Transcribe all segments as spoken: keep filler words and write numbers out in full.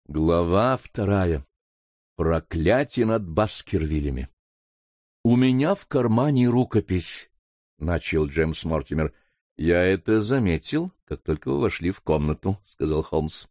Глава вторая. Проклятие над Баскервиллями. «У меня в кармане рукопись», — начал Джеймс Мортимер. «Я это заметил, как только вы вошли в комнату», — сказал Холмс.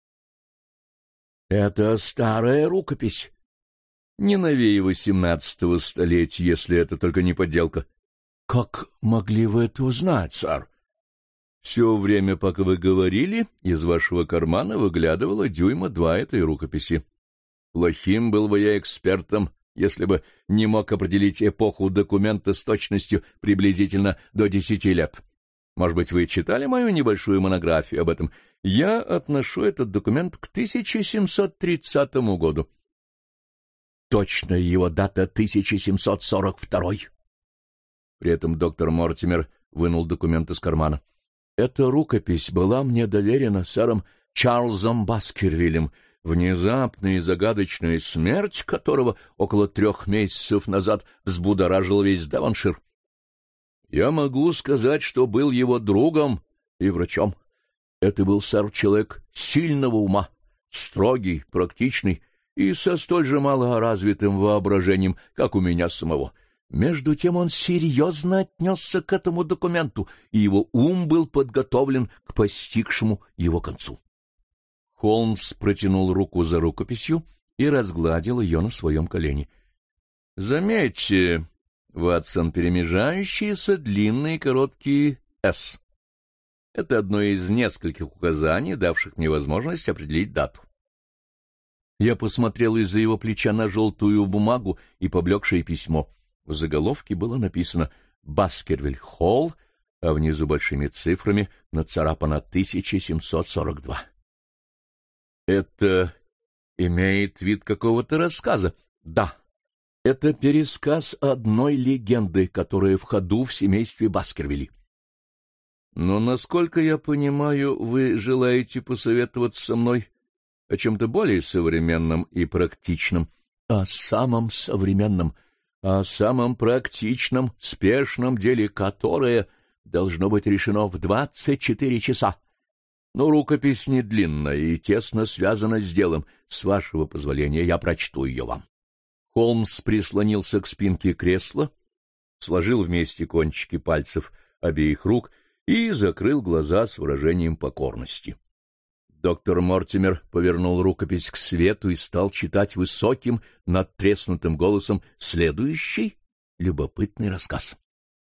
«Это старая рукопись. Не новее восемнадцатого столетия, если это только не подделка». «Как могли вы это узнать, сэр?» «Все время, пока вы говорили, из вашего кармана выглядывало дюйма два этой рукописи. Плохим был бы я экспертом, если бы не мог определить эпоху документа с точностью приблизительно до десяти лет. Может быть, вы читали мою небольшую монографию об этом? Я отношу этот документ к тысяча семьсот тридцатому году». «Точная его дата тысяча семьсот сорок второй». При этом доктор Мортимер вынул документ из кармана. «Эта рукопись была мне доверена сэром Чарльзом Баскервиллем, внезапная и загадочная смерть которого около трех месяцев назад взбудоражила весь Девоншир. Я могу сказать, что был его другом и врачом. Это был, сэр, человек сильного ума, строгий, практичный и со столь же малоразвитым воображением, как у меня самого. Между тем он серьезно отнесся к этому документу, и его ум был подготовлен к постигшему его концу». Холмс протянул руку за рукописью и разгладил ее на своем колене. «Заметьте, Ватсон, перемежающиеся длинные и короткие «с». Это одно из нескольких указаний, давших мне возможность определить дату». Я посмотрел из-за его плеча на желтую бумагу и поблекшее письмо. В заголовке было написано «Баскервиль-Холл», а внизу большими цифрами нацарапано тысяча семьсот сорок два. «Это имеет вид какого-то рассказа?» «Да, это пересказ одной легенды, которая в ходу в семействе Баскервилей». «Но, насколько я понимаю, вы желаете посоветоваться со мной о чем-то более современном и практичном?» «О самом современном, о самом практичном, спешном деле, которое должно быть решено в двадцать четыре часа. Но рукопись не длинная и тесно связана с делом. С вашего позволения я прочту ее вам». Холмс прислонился к спинке кресла, сложил вместе кончики пальцев обеих рук и закрыл глаза с выражением покорности. Доктор Мортимер повернул рукопись к свету и стал читать высоким, надтреснутым голосом следующий любопытный рассказ.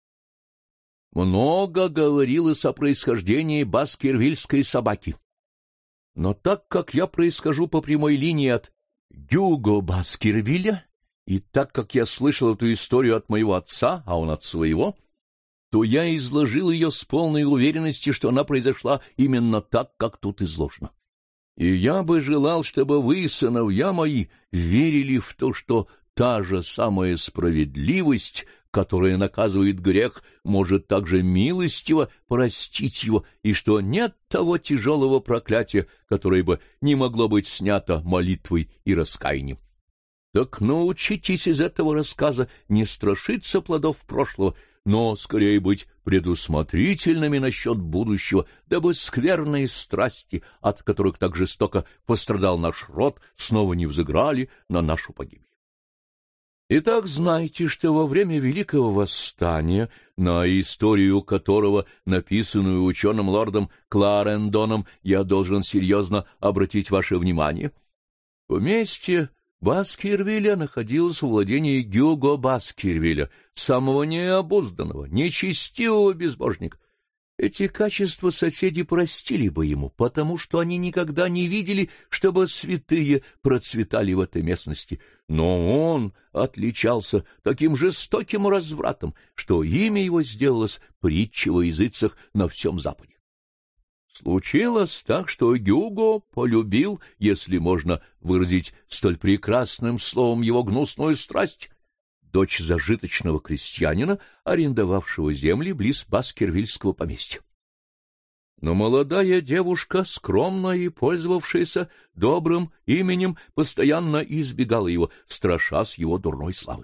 «Много говорилось о происхождении баскервильской собаки. Но так как я происхожу по прямой линии от Гюго Баскервилля, и так как я слышал эту историю от моего отца, а он от своего, то я изложил ее с полной уверенностью, что она произошла именно так, как тут изложено. И я бы желал, чтобы вы, сыновья мои, верили в то, что та же самая справедливость, которая наказывает грех, может также милостиво простить его, и что нет того тяжелого проклятия, которое бы не могло быть снято молитвой и раскаянием. Так научитесь из этого рассказа не страшиться плодов прошлого, но скорее быть предусмотрительными насчет будущего, дабы скверные страсти, от которых так жестоко пострадал наш род, снова не взыграли на нашу погибель. Итак, знайте, что во время Великого Восстания, на историю которого, написанную ученым лордом Кларендоном, я должен серьезно обратить ваше внимание, поместье Баскервилля находилось в владении Гюго Баскервилля, самого необузданного, нечестивого безбожника. Эти качества соседи простили бы ему, потому что они никогда не видели, чтобы святые процветали в этой местности. Но он отличался таким жестоким развратом, что имя его сделалось притчей во языцах на всем Западе. Случилось так, что Гюго полюбил, если можно выразить столь прекрасным словом его гнусную страсть, дочь зажиточного крестьянина, арендовавшего земли близ Баскервильского поместья. Но молодая девушка, скромная и пользовавшаяся добрым именем, постоянно избегала его, страшась его дурной славы.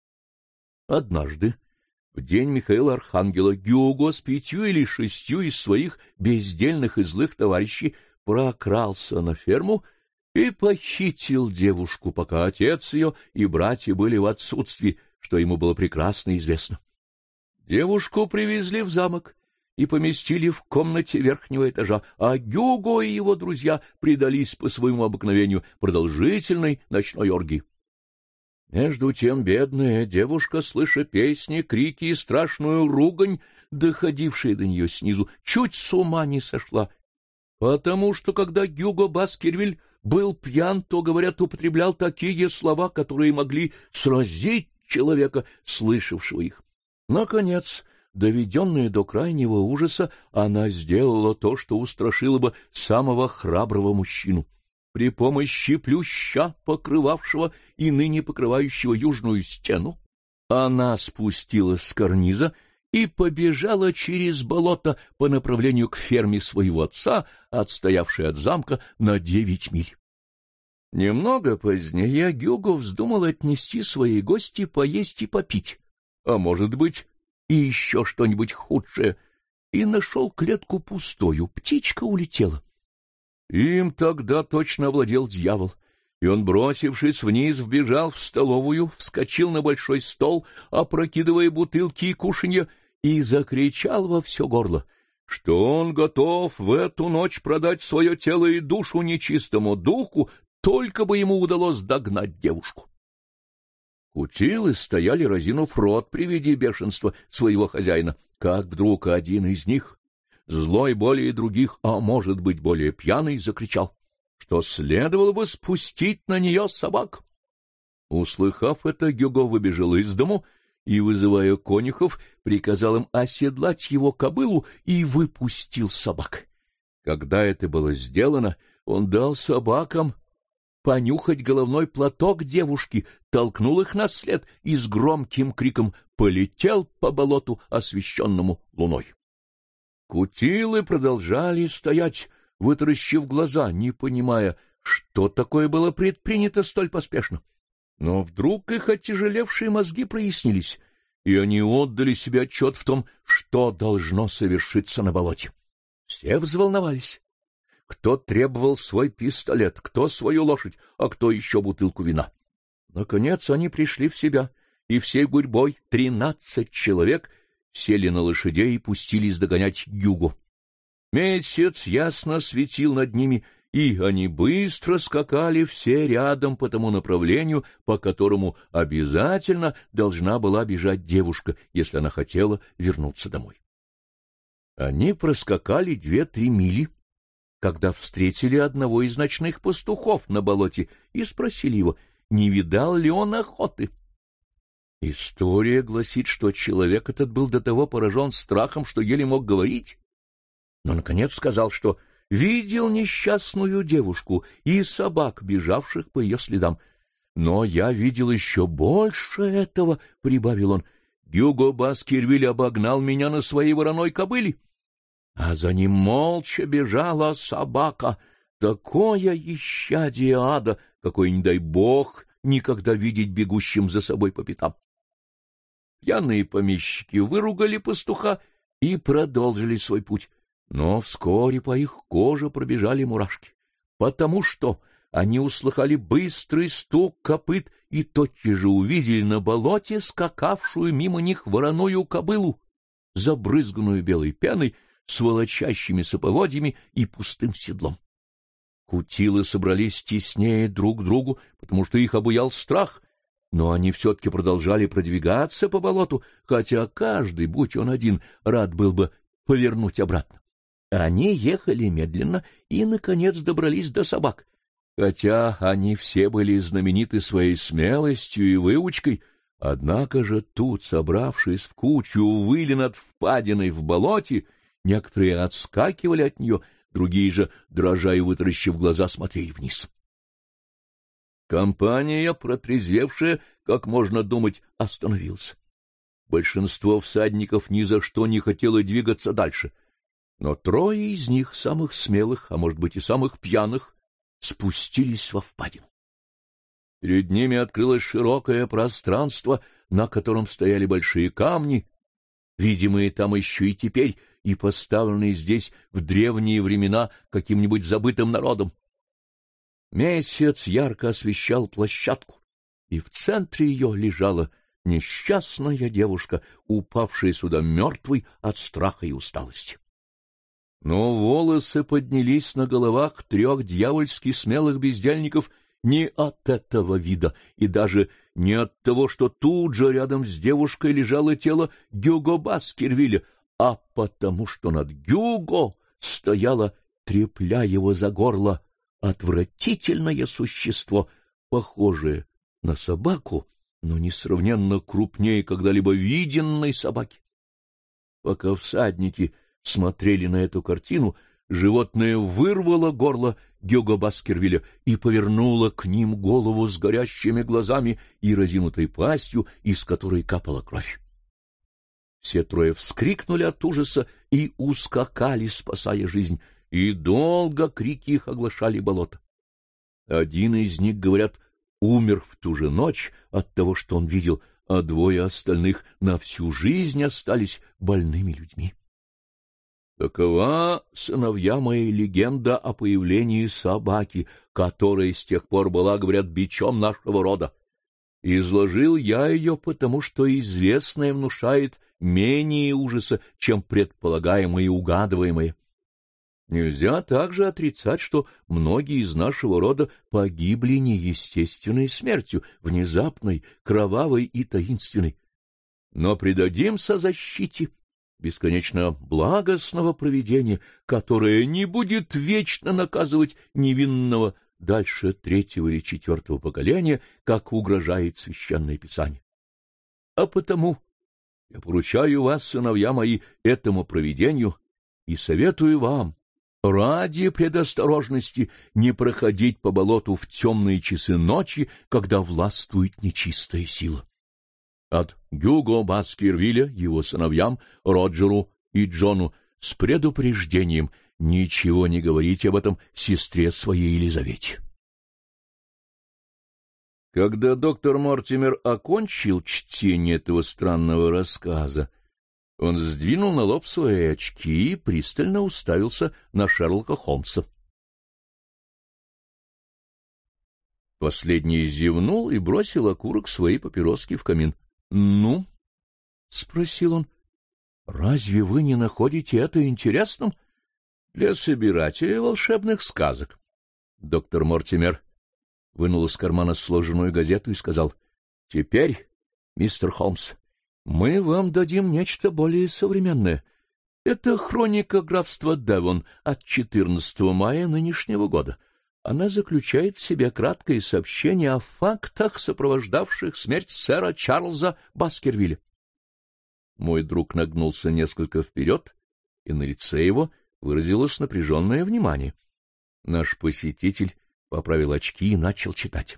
Однажды, в день Михаила Архангела, Гюго с пятью или шестью из своих бездельных и злых товарищей прокрался на ферму и похитил девушку, пока отец ее и братья были в отсутствии, что ему было прекрасно известно. Девушку привезли в замок и поместили в комнате верхнего этажа, а Гюго и его друзья предались по своему обыкновению продолжительной ночной оргии. Между тем бедная девушка, слыша песни, крики и страшную ругань, доходившие до нее снизу, чуть с ума не сошла, потому что, когда Гюго Баскервиль был пьян, то, говорят, употреблял такие слова, которые могли сразить человека, слышавшего их. Наконец, доведенная до крайнего ужаса, она сделала то, что устрашило бы самого храброго мужчину. При помощи плюща, покрывавшего и ныне покрывающего южную стену, она спустилась с карниза и побежала через болото по направлению к ферме своего отца, отстоявшей от замка на девять миль. Немного позднее Гюго вздумал отнести свои гости поесть и попить, а может быть и еще что-нибудь худшее, и нашел клетку пустою, птичка улетела. Им тогда точно овладел дьявол, и он, бросившись вниз, вбежал в столовую, вскочил на большой стол, опрокидывая бутылки и кушанья, и закричал во все горло, что он готов в эту ночь продать свое тело и душу нечистому духу, только бы ему удалось догнать девушку. Кутилы стояли, разинув рот при виде бешенства своего хозяина, как вдруг один из них, злой более других, а может быть более пьяный, закричал, что следовало бы спустить на нее собак. Услыхав это, Гюго выбежал из дому и, вызывая конюхов, приказал им оседлать его кобылу и выпустил собак. Когда это было сделано, он дал собакам понюхать головной платок девушки, толкнул их на след и с громким криком полетел по болоту, освещенному луной. Кутилы продолжали стоять, вытаращив глаза, не понимая, что такое было предпринято столь поспешно. Но вдруг их оттяжелевшие мозги прояснились, и они отдали себе отчет в том, что должно совершиться на болоте. Все взволновались. Кто требовал свой пистолет, кто свою лошадь, а кто еще бутылку вина. Наконец они пришли в себя, и всей гурьбой тринадцать человек сели на лошадей и пустились догонять Гюго. Месяц ясно светил над ними, и они быстро скакали все рядом по тому направлению, по которому обязательно должна была бежать девушка, если она хотела вернуться домой. Они проскакали две-три мили, когда встретили одного из ночных пастухов на болоте и спросили его, не видал ли он охоты. История гласит, что человек этот был до того поражен страхом, что еле мог говорить, но, наконец, сказал, что видел несчастную девушку и собак, бежавших по ее следам. «Но я видел еще больше этого», — прибавил он. «Гюго Баскервиль обогнал меня на своей вороной кобыле, а за ним молча бежала собака, такое исчадие ада, какой, не дай бог, никогда видеть бегущим за собой по пятам». Пьяные помещики выругали пастуха и продолжили свой путь. Но вскоре по их коже пробежали мурашки, потому что они услыхали быстрый стук копыт и тотчас же увидели на болоте скакавшую мимо них вороную кобылу, забрызганную белой пеной, с волочащимися поводьями и пустым седлом. Кутилы собрались теснее друг к другу, потому что их обуял страх, но они все-таки продолжали продвигаться по болоту, хотя каждый, будь он один, рад был бы повернуть обратно. Они ехали медленно и, наконец, добрались до собак. Хотя они все были знамениты своей смелостью и выучкой, однако же тут, собравшись в кучу, выли над впадиной в болоте, некоторые отскакивали от нее, другие же, дрожа и вытаращив глаза, смотрели вниз. Компания, протрезвевшая, как можно думать, остановилась. Большинство всадников ни за что не хотело двигаться дальше, но трое из них, самых смелых, а может быть и самых пьяных, спустились во впадину. Перед ними открылось широкое пространство, на котором стояли большие камни, видимые там еще и теперь, и поставленные здесь в древние времена каким-нибудь забытым народом. Месяц ярко освещал площадку, и в центре ее лежала несчастная девушка, упавшая сюда мертвой от страха и усталости. Но волосы поднялись на головах трех дьявольски смелых бездельников не от этого вида, и даже не от того, что тут же рядом с девушкой лежало тело Гюго Баскервилля, а потому что над Гюго стояло, трепля его за горло, отвратительное существо, похожее на собаку, но несравненно крупнее когда-либо виденной собаки. Пока всадники смотрели на эту картину, животное вырвало горло Гюго Баскервилля и повернуло к ним голову с горящими глазами и разинутой пастью, из которой капала кровь. Все трое вскрикнули от ужаса и ускакали, спасая жизнь, и долго крики их оглашали болото. Один из них, говорят, умер в ту же ночь от того, что он видел, а двое остальных на всю жизнь остались больными людьми. Такова, сыновья мои, легенда о появлении собаки, которая с тех пор была, говорят, бичом нашего рода. Изложил я ее, потому что известное внушает менее ужаса, чем предполагаемое и угадываемое. Нельзя также отрицать, что многие из нашего рода погибли неестественной смертью, внезапной, кровавой и таинственной. Но предадимся защите бесконечно благостного провидения, которое не будет вечно наказывать невинного дальше третьего или четвертого поколения, как угрожает Священное Писание. А потому я поручаю вас, сыновья мои, этому провидению и советую вам ради предосторожности не проходить по болоту в темные часы ночи, когда властвует нечистая сила. От Гюго Баскервилля его сыновьям Роджеру и Джону с предупреждением ничего не говорите об этом сестре своей Елизавете. Когда доктор Мортимер окончил чтение этого странного рассказа, он сдвинул на лоб свои очки и пристально уставился на Шерлока Холмса. Последний зевнул и бросил окурок своей папироски в камин. — Ну? — спросил он. — Разве вы не находите это интересным? — Для собирателей волшебных сказок. Доктор Мортимер вынул из кармана сложенную газету и сказал: — Теперь, мистер Холмс, мы вам дадим нечто более современное. Это хроника графства Девон от четырнадцатого мая нынешнего года. Она заключает в себе краткое сообщение о фактах, сопровождавших смерть сэра Чарльза Баскервилля. Мой друг нагнулся несколько вперед, и на лице его выразилось напряженное внимание. Наш посетитель поправил очки и начал читать.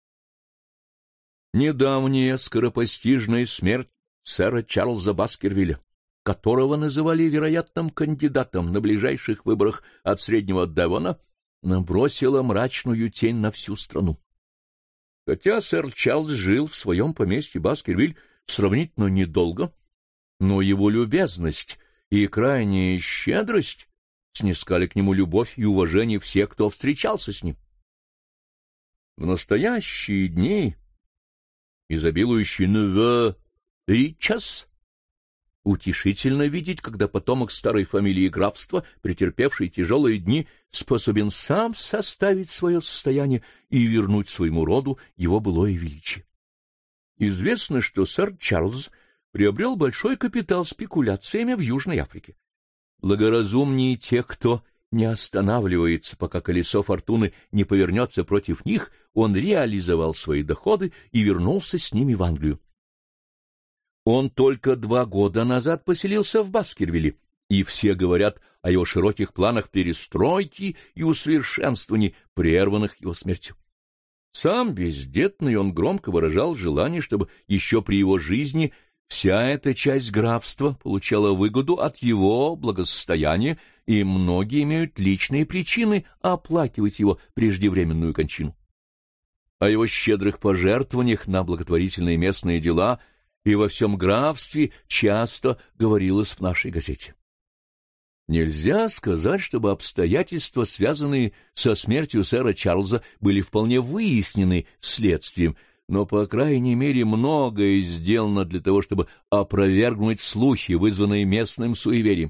Недавняя скоропостижная смерть сэра Чарльза Баскервилля, которого называли вероятным кандидатом на ближайших выборах от Среднего Девона, набросила мрачную тень на всю страну. Хотя сэр Чарльз жил в своем поместье Баскервиль сравнительно недолго, но его любезность и крайняя щедрость снискали к нему любовь и уважение всех, кто встречался с ним. В настоящие дни, изобилующий Неве Ричас, утешительно видеть, когда потомок старой фамилии графства, претерпевший тяжелые дни, способен сам составить свое состояние и вернуть своему роду его былое величие. Известно, что сэр Чарльз приобрел большой капитал спекуляциями в Южной Африке. Благоразумнее тех, кто не останавливается, пока колесо фортуны не повернется против них, он реализовал свои доходы и вернулся с ними в Англию. Он только два года назад поселился в Баскервилле, и все говорят о его широких планах перестройки и усовершенствований, прерванных его смертью. Сам бездетный он громко выражал желание, чтобы еще при его жизни вся эта часть графства получала выгоду от его благосостояния, и многие имеют личные причины оплакивать его преждевременную кончину. О его щедрых пожертвованиях на благотворительные местные дела и во всем графстве часто говорилось в нашей газете. Нельзя сказать, чтобы обстоятельства, связанные со смертью сэра Чарльза, были вполне выяснены следствием, но, по крайней мере, многое сделано для того, чтобы опровергнуть слухи, вызванные местным суеверием.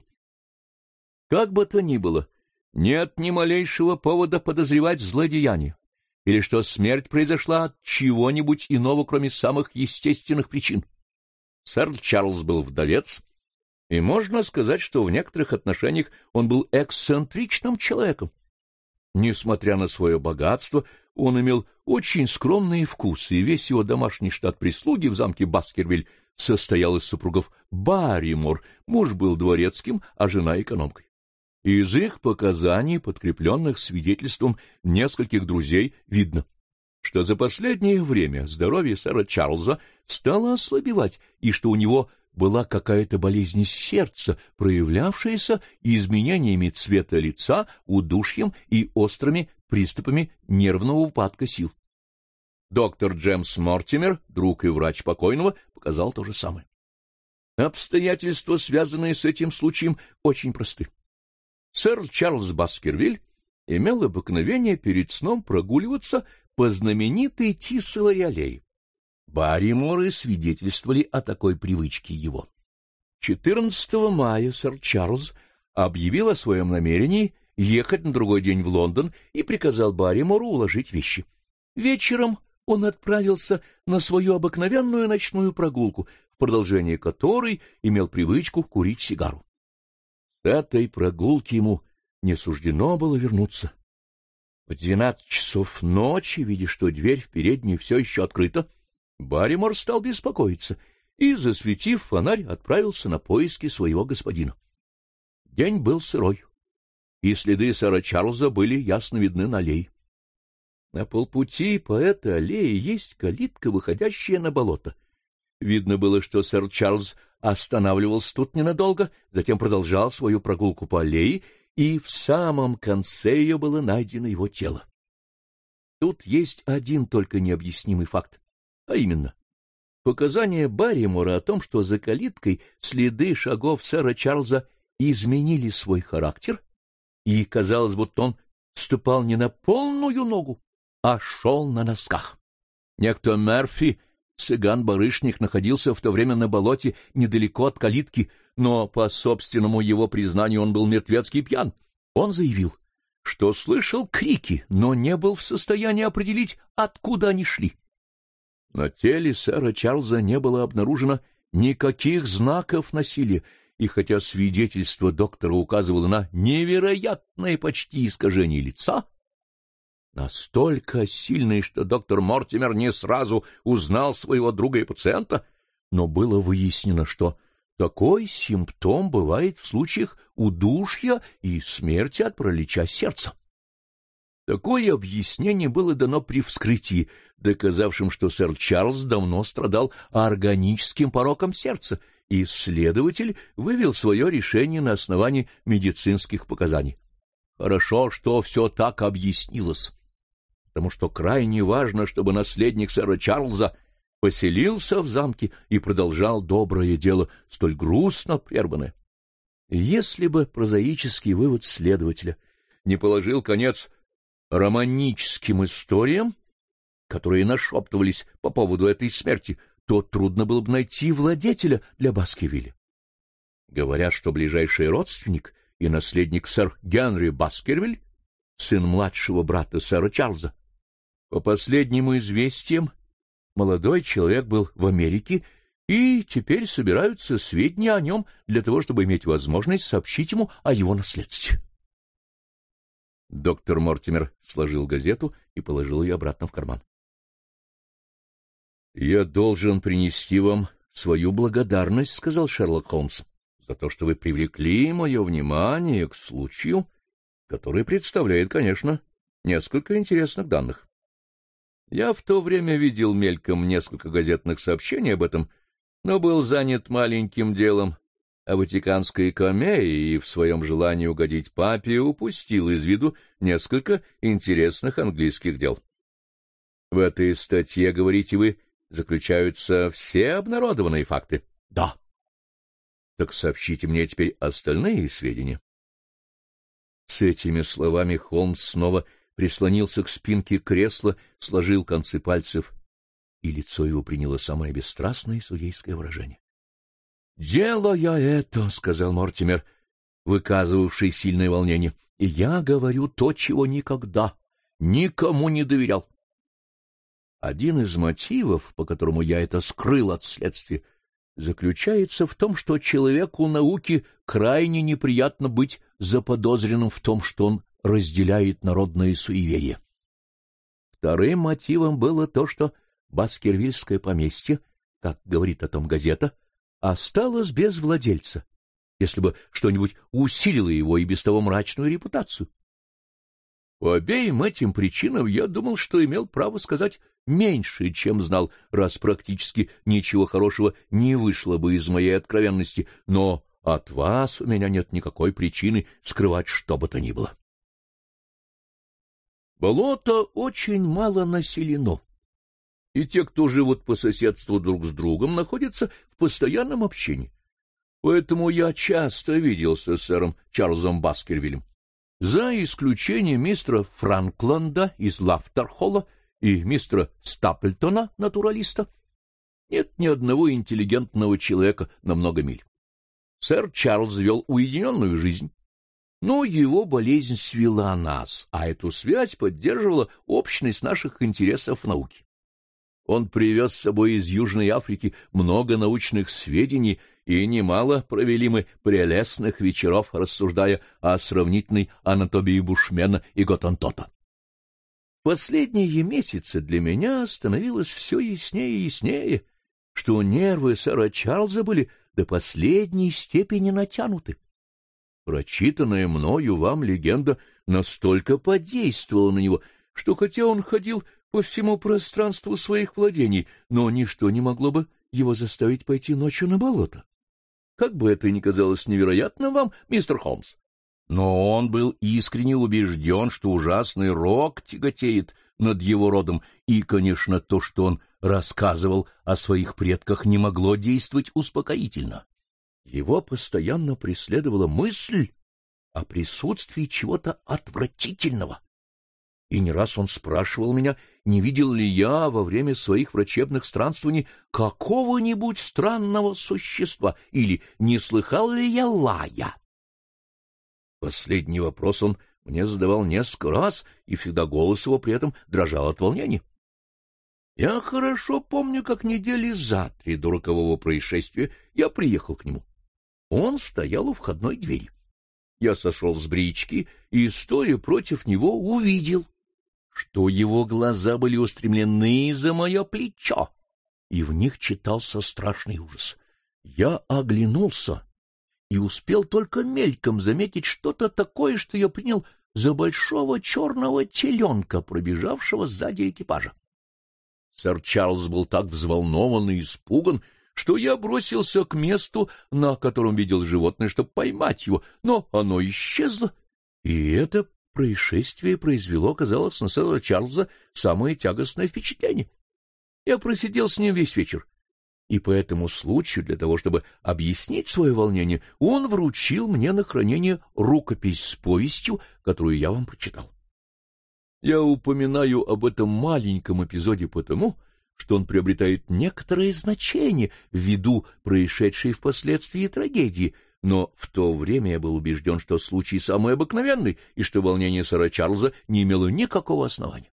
Как бы то ни было, нет ни малейшего повода подозревать злодеяние, или что смерть произошла от чего-нибудь иного, кроме самых естественных причин. Сэр Чарльз был вдовец, и можно сказать, что в некоторых отношениях он был эксцентричным человеком. Несмотря на свое богатство, он имел очень скромные вкусы, и весь его домашний штат прислуги в замке Баскервиль состоял из супругов Барримор. Муж был дворецким, а жена — экономкой. Из их показаний, подкрепленных свидетельством нескольких друзей, видно, что за последнее время здоровье сэра Чарльза стало ослабевать, и что у него была какая-то болезнь сердца, проявлявшаяся изменениями цвета лица, удушьем и острыми приступами нервного упадка сил. Доктор Джемс Мортимер, друг и врач покойного, показал то же самое. Обстоятельства, связанные с этим случаем, очень просты. Сэр Чарльз Баскервиль имел обыкновение перед сном прогуливаться по знаменитой Тисовой аллее. Барриморы свидетельствовали о такой привычке его. четырнадцатого мая сэр Чарльз объявил о своем намерении ехать на другой день в Лондон и приказал Барримору уложить вещи. Вечером он отправился на свою обыкновенную ночную прогулку, в продолжение которой имел привычку курить сигару. С этой прогулки ему не суждено было вернуться. В двенадцать часов ночи, видя, что дверь в переднюю все еще открыта, Барримор стал беспокоиться и, засветив фонарь, отправился на поиски своего господина. День был сырой, и следы сэра Чарльза были ясно видны на аллее. На полпути по этой аллее есть калитка, выходящая на болото. Видно было, что сэр Чарльз останавливался тут ненадолго, затем продолжал свою прогулку по аллее, и в самом конце ее было найдено его тело. Тут есть один только необъяснимый факт. А именно, показания Барримора о том, что за калиткой следы шагов сэра Чарльза изменили свой характер, и казалось, будто он ступал не на полную ногу, а шел на носках. Некто Мерфи, цыган-барышник, находился в то время на болоте недалеко от калитки, но, по собственному его признанию, он был мертвецкий пьян. Он заявил, что слышал крики, но не был в состоянии определить, откуда они шли. На теле сэра Чарльза не было обнаружено никаких знаков насилия, и хотя свидетельство доктора указывало на невероятное почти искажение лица, настолько сильное, что доктор Мортимер не сразу узнал своего друга и пациента, но было выяснено, что такой симптом бывает в случаях удушья и смерти от паралича сердца. Такое объяснение было дано при вскрытии, доказавшем, что сэр Чарльз давно страдал органическим пороком сердца, и следователь вывел свое решение на основании медицинских показаний. Хорошо, что все так объяснилось, потому что крайне важно, чтобы наследник сэра Чарльза поселился в замке и продолжал доброе дело, столь грустно прерванное. Если бы прозаический вывод следователя не положил конец романическим историям, которые нашептывались по поводу этой смерти, то трудно было бы найти владетеля для Баскервилля. Говорят, что ближайший родственник и наследник сэр Генри Баскервиль, сын младшего брата сэра Чарльза. По последним известиям, молодой человек был в Америке, и теперь собираются сведения о нем для того, чтобы иметь возможность сообщить ему о его наследстве. Доктор Мортимер сложил газету и положил ее обратно в карман. — Я должен принести вам свою благодарность, — сказал Шерлок Холмс, — за то, что вы привлекли мое внимание к случаю, который представляет, конечно, несколько интересных данных. Я в то время видел мельком несколько газетных сообщений об этом, но был занят маленьким делом о Ватиканской камее и в своем желании угодить папе упустил из виду несколько интересных английских дел. В этой статье, говорите вы, заключаются все обнародованные факты? Да. Так сообщите мне теперь остальные сведения. С этими словами Холмс снова прислонился к спинке кресла, сложил концы пальцев, и лицо его приняло самое бесстрастное судейское выражение. — Делая это, — сказал Мортимер, выказывавший сильное волнение, — и я говорю то, чего никогда никому не доверял. Один из мотивов, по которому я это скрыл от следствия, заключается в том, что человеку науки крайне неприятно быть заподозренным в том, что он разделяет народное суеверие. Вторым мотивом было то, что Баскервильское поместье, как говорит о том газета, осталось без владельца, если бы что-нибудь усилило его и без того мрачную репутацию. По обеим этим причинам я думал, что имел право сказать меньше, чем знал, раз практически ничего хорошего не вышло бы из моей откровенности, но от вас у меня нет никакой причины скрывать что бы то ни было. Болото очень мало населено, и те, кто живут по соседству друг с другом, находятся в постоянном общении. Поэтому я часто виделся с сэром Чарльзом Баскервилем. За исключением мистера Франкланда из Лафтерхолла и мистера Стаплтона, натуралиста, нет ни одного интеллигентного человека на много миль. Сэр Чарльз вел уединенную жизнь, но его болезнь свела нас, а эту связь поддерживала общность наших интересов в науке. Он привез с собой из Южной Африки много научных сведений, и немало провели мы прелестных вечеров, рассуждая о сравнительной анатомии бушмена и готентота. Последние месяцы для меня становилось все яснее и яснее, что нервы сэра Чарльза были до последней степени натянуты. Прочитанная мною вам легенда настолько подействовала на него, что хотя он ходил по всему пространству своих владений, но ничто не могло бы его заставить пойти ночью на болото. Как бы это ни казалось невероятным вам, мистер Холмс, но он был искренне убежден, что ужасный рок тяготеет над его родом, и, конечно, то, что он рассказывал о своих предках, не могло действовать успокоительно. Его постоянно преследовала мысль о присутствии чего-то отвратительного. И не раз он спрашивал меня, не видел ли я во время своих врачебных странствований какого-нибудь странного существа или не слыхал ли я лая. Последний вопрос он мне задавал несколько раз, и всегда голос его при этом дрожал от волнения. Я хорошо помню, как недели за три до рокового происшествия я приехал к нему. Он стоял у входной двери. Я сошел с брички и, стоя против него, увидел, что его глаза были устремлены за мое плечо, и в них читался страшный ужас. Я оглянулся и успел только мельком заметить что-то такое, что я принял за большого черного теленка, пробежавшего сзади экипажа. Сэр Чарльз был так взволнован и испуган, что я бросился к месту, на котором видел животное, чтобы поймать его, но оно исчезло, и это происшествие произвело, казалось, на сэра Чарльза самое тягостное впечатление. Я просидел с ним весь вечер, и по этому случаю, для того чтобы объяснить свое волнение, он вручил мне на хранение рукопись с повестью, которую я вам прочитал. Я упоминаю об этом маленьком эпизоде потому, что он приобретает некоторое значение ввиду происшедшей впоследствии трагедии, но в то время я был убежден, что случай самый обыкновенный и что волнение сэра Чарльза не имело никакого основания.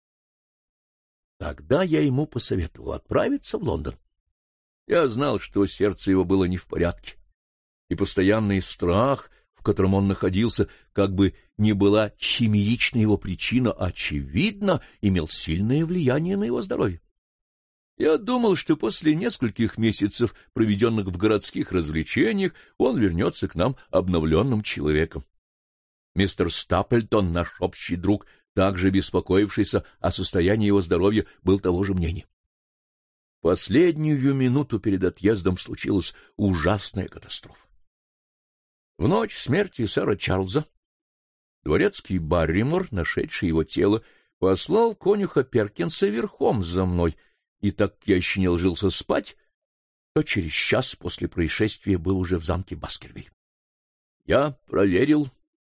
Тогда я ему посоветовал отправиться в Лондон. Я знал, что сердце его было не в порядке, и постоянный страх, в котором он находился, как бы ни была химерична его причина, очевидно, имел сильное влияние на его здоровье. Я думал, что после нескольких месяцев, проведенных в городских развлечениях, он вернется к нам обновленным человеком. Мистер Стаплтон, наш общий друг, также беспокоившийся о состоянии его здоровья, был того же мнения. Последнюю минуту перед отъездом случилась ужасная катастрофа. В ночь смерти сэра Чарльза дворецкий Барримор, нашедший его тело, послал конюха Перкинса верхом за мной, и так как я еще не ложился спать, то через час после происшествия был уже в замке Баскервиль. Я проверил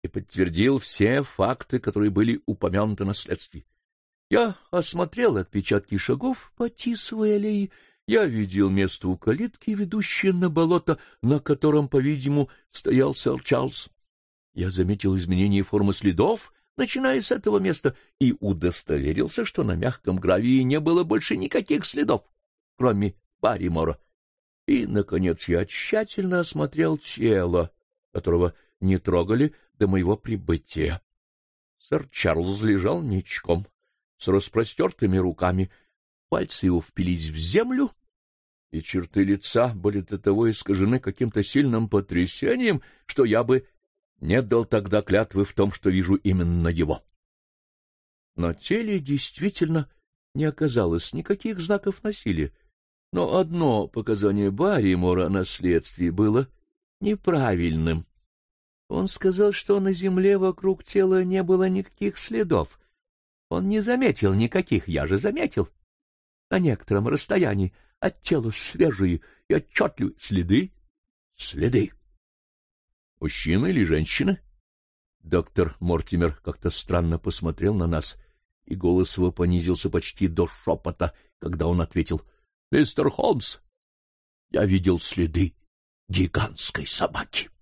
и подтвердил все факты, которые были упомянуты на следствии. Я осмотрел отпечатки шагов по Тисовой аллее. Я видел место у калитки, ведущее на болото, на котором, по-видимому, стоял сэр Чарльз. Я заметил изменение формы следов, начиная с этого места, и удостоверился, что на мягком гравии не было больше никаких следов, кроме Барримора. И, наконец, я тщательно осмотрел тело, которого не трогали до моего прибытия. Сэр Чарльз лежал ничком, с распростертыми руками. Пальцы его впились в землю, и черты лица были до того искажены каким-то сильным потрясением, что я бы не дал тогда клятвы в том, что вижу именно его. На теле действительно не оказалось никаких знаков насилия, но одно показание Барримора на следствии было неправильным. Он сказал, что на земле вокруг тела не было никаких следов. Он не заметил никаких, я же заметил. На некотором расстоянии от тела свежие и отчетливые следы. Следы. Мужчина или женщина? Доктор Мортимер как-то странно посмотрел на нас, и голос его понизился почти до шепота, когда он ответил: — Мистер Холмс, я видел следы гигантской собаки.